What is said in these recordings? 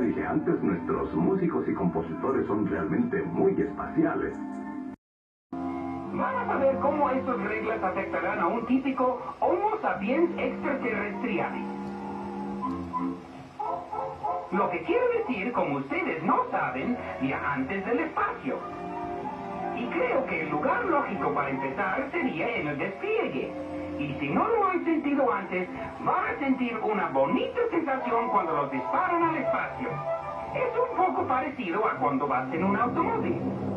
dije antes, nuestros músicos y compositores son realmente muy espaciales. Vamos a ver cómo estas reglas afectarán a un típico Homo sapiens extraterrestriale. Lo que quiero decir, como ustedes no saben, viajantes del espacio. Y creo que el lugar lógico para empezar sería en el despliegue. Y si no lo han sentido antes, van a sentir una bonita sensación cuando los disparan al espacio. Es un poco parecido a cuando vas en un automóvil.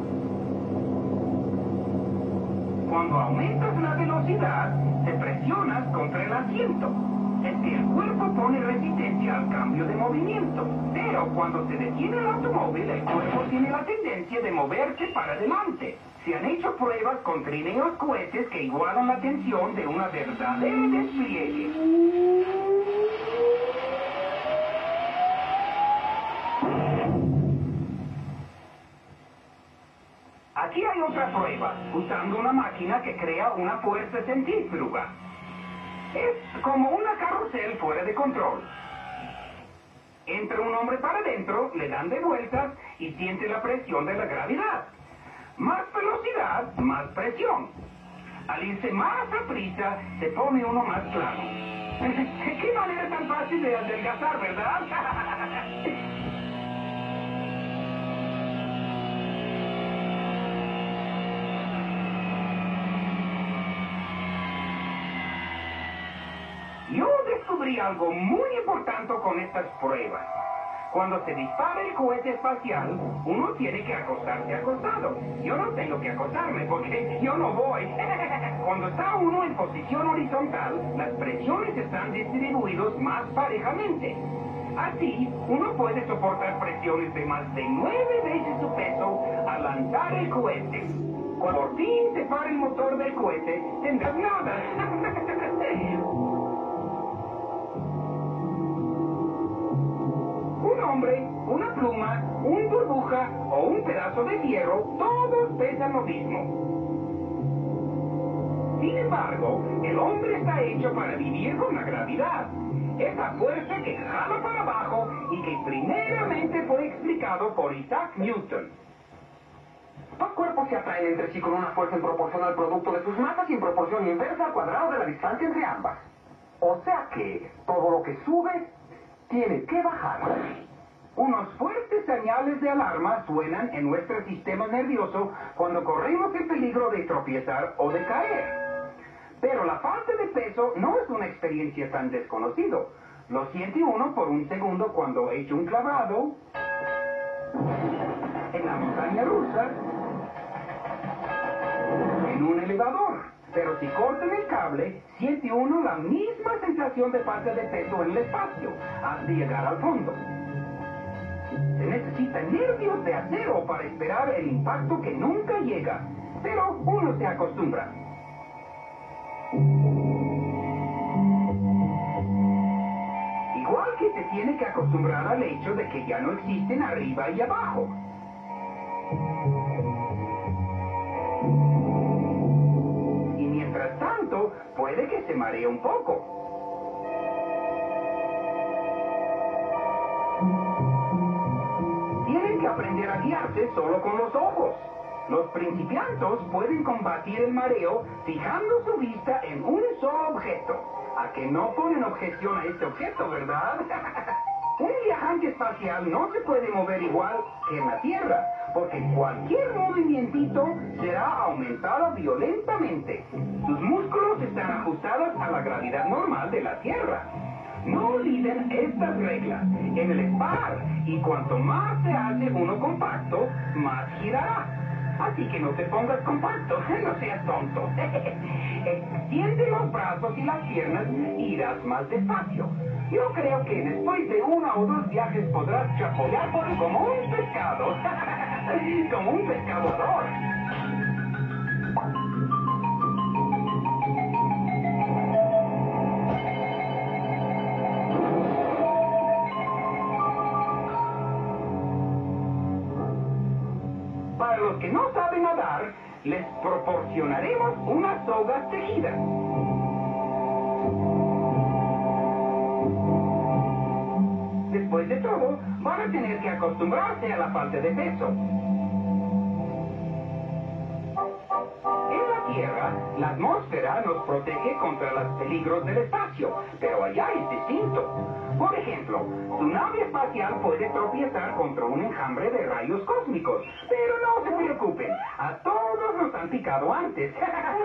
Cuando aumentas la velocidad, te presionas contra el asiento. Es que el cuerpo pone resistencia al cambio de movimiento. Pero cuando se detiene el automóvil, el cuerpo tiene la tendencia de moverse para adelante. Se han hecho pruebas con trineos cohetes que igualan la tensión de una verdadera despliegue. Aquí hay otra prueba, usando una máquina que crea una fuerza centrífuga. Es como una carrusel fuera de control. Entra un hombre para adentro, le dan de vueltas y siente la presión de la gravedad. Más velocidad, más presión. Al irse más a prisa, se pone uno más plano. ¡Qué manera tan fácil de adelgazar, ¿verdad? Yo descubrí algo muy importante con estas pruebas. Cuando se dispara el cohete espacial, uno tiene que acostarse acostado. Yo no tengo que acostarme porque yo no voy. Cuando está uno en posición horizontal, las presiones están distribuidas más parejamente. Así, uno puede soportar presiones de más de 9 veces su peso al lanzar el cohete. Cuando por fin se para el motor del cohete, tendrás nada. Un hombre, una pluma, un burbuja o un pedazo de hierro, todos pesan lo mismo. Sin embargo, el hombre está hecho para vivir con la gravedad. Esa fuerza que jala para abajo y que primeramente fue explicado por Isaac Newton. Dos cuerpos se atraen entre sí con una fuerza en proporción al producto de sus masas y en proporción inversa al cuadrado de la distancia entre ambas. O sea que todo lo que sube tiene que bajar. Unos fuertes señales de alarma suenan en nuestro sistema nervioso cuando corremos el peligro de tropezar o de caer. Pero la falta de peso no es una experiencia tan desconocida. Lo siente uno por un segundo cuando echa un clavado en la montaña rusa, en un elevador. Pero si cortan el cable, siente uno la misma sensación de falta de peso en el espacio, hasta llegar al fondo. Se necesita nervios de acero para esperar el impacto que nunca llega, pero uno se acostumbra. Igual que se tiene que acostumbrar al hecho de que ya no existen arriba y abajo. Y mientras tanto, puede que se maree un poco. Tienen que aprender a guiarse solo con los ojos. Los principiantes pueden combatir el mareo fijando su vista en un solo objeto. ¿A que no ponen objeción a este objeto, verdad? Un viajante espacial no se puede mover igual que en la Tierra, porque cualquier movimientito será aumentado violentamente. Sus músculos están ajustados a la gravedad normal de la Tierra. No olviden estas reglas. En el SPAR, y cuanto más se hace uno compacto, más girará. Así que no te pongas compacto, no seas tonto. Extiende los brazos y las piernas y irás más despacio. Yo creo que después de 1 o 2 viajes podrás chapotear como un pescado. Como un pescador. Para los que no saben nadar, les proporcionaremos unas sogas tejidas. Después de todo, van a tener que acostumbrarse a la falta de peso. En la Tierra, la atmósfera nos protege contra los peligros del espacio, pero allá es distinto. Por ejemplo, su nave espacial puede tropezar contra un enjambre de rayos cósmicos, pero no se preocupen, a todos nos han picado antes.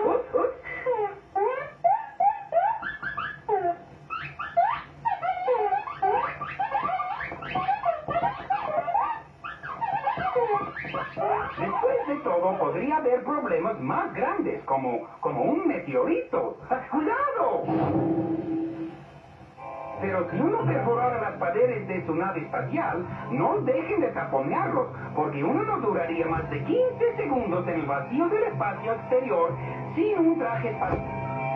Después de todo, podría haber problemas más grandes, como un meteorito. ¡Cuidado! Pero si uno perforara las paredes de su nave espacial, no dejen de taponearlos, porque uno no duraría más de 15 segundos en el vacío del espacio exterior sin un traje espacial.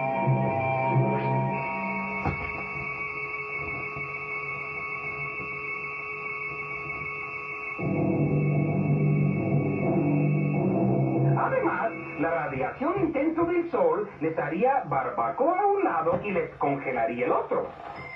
Además, la radiación intensa del sol les haría barbacoa a un lado y les congelaría el otro.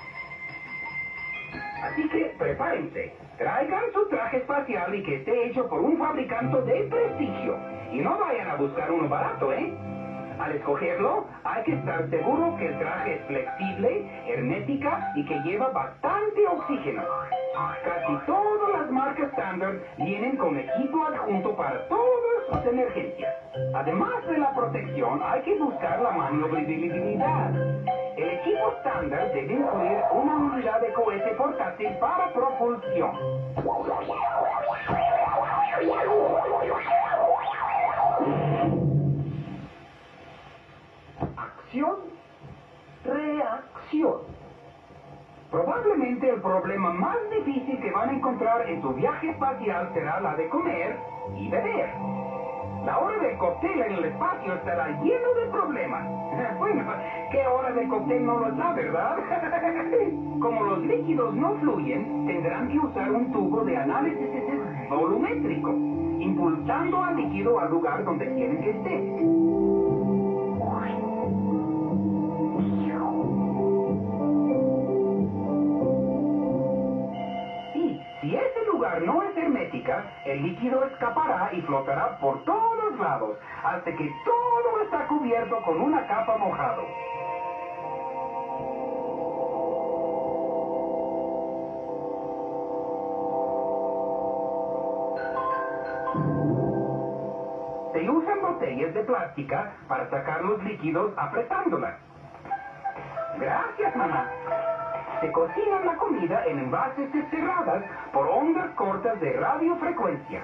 Así que prepárense, traigan su traje espacial y que esté hecho por un fabricante de prestigio. Y no vayan a buscar uno barato, ¿eh? Al escogerlo, hay que estar seguro que el traje es flexible, hermética y que lleva bastante oxígeno. Casi todas las marcas estándar vienen con equipo adjunto para todas sus emergencias. Además de la protección, hay que buscar la maniobrabilidad. El equipo estándar debe incluir una unidad de cohete portátil para propulsión. Acción, reacción. Probablemente el problema más difícil que van a encontrar en su viaje espacial será la de comer y beber. La hora del cóctel en el espacio estará lleno de problemas. Bueno, ¿qué hora del cóctel no lo está, verdad? Como los líquidos no fluyen, tendrán que usar un tubo de análisis volumétrico, impulsando al líquido al lugar donde quieren que esté. Si ese lugar no es hermética, el líquido escapará y flotará por todos lados, hasta que todo está cubierto con una capa mojado. Se usan botellas de plástica para sacar los líquidos apretándolas. Gracias, mamá. Se cocina la comida en envases cerradas por ondas cortas de radiofrecuencia.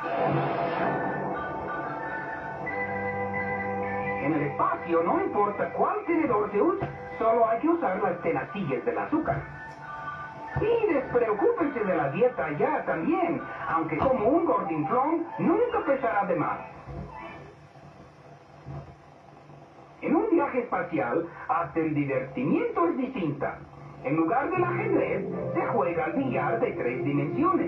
En el espacio no importa cuál tenedor se use, solo hay que usar las tenacillas del azúcar. Y despreocúpense de la dieta ya también, aunque como un gordinflón nunca pesará de más. En un viaje espacial, hasta el divertimiento es distinta. En lugar del ajedrez, se juega al billar de 3 dimensiones.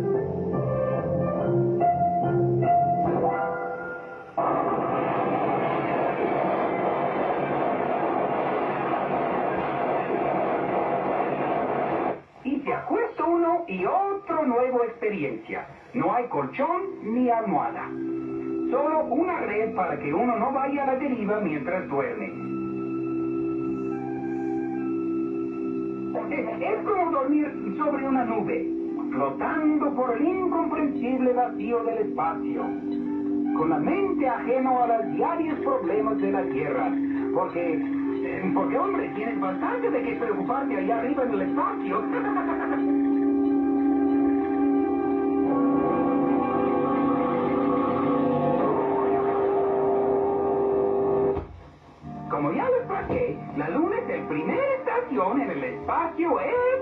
Y se acuesta uno y otra nueva experiencia. No hay colchón ni almohada. Solo una red para que uno no vaya a la deriva mientras duerme. Es como dormir sobre una nube, flotando por el incomprensible vacío del espacio, con la mente ajeno a los diarios problemas de la Tierra, porque hombre, tienes bastante de qué preocuparte allá arriba en el espacio. Como ya les platiqué, la Luna es la primera estación en el espacio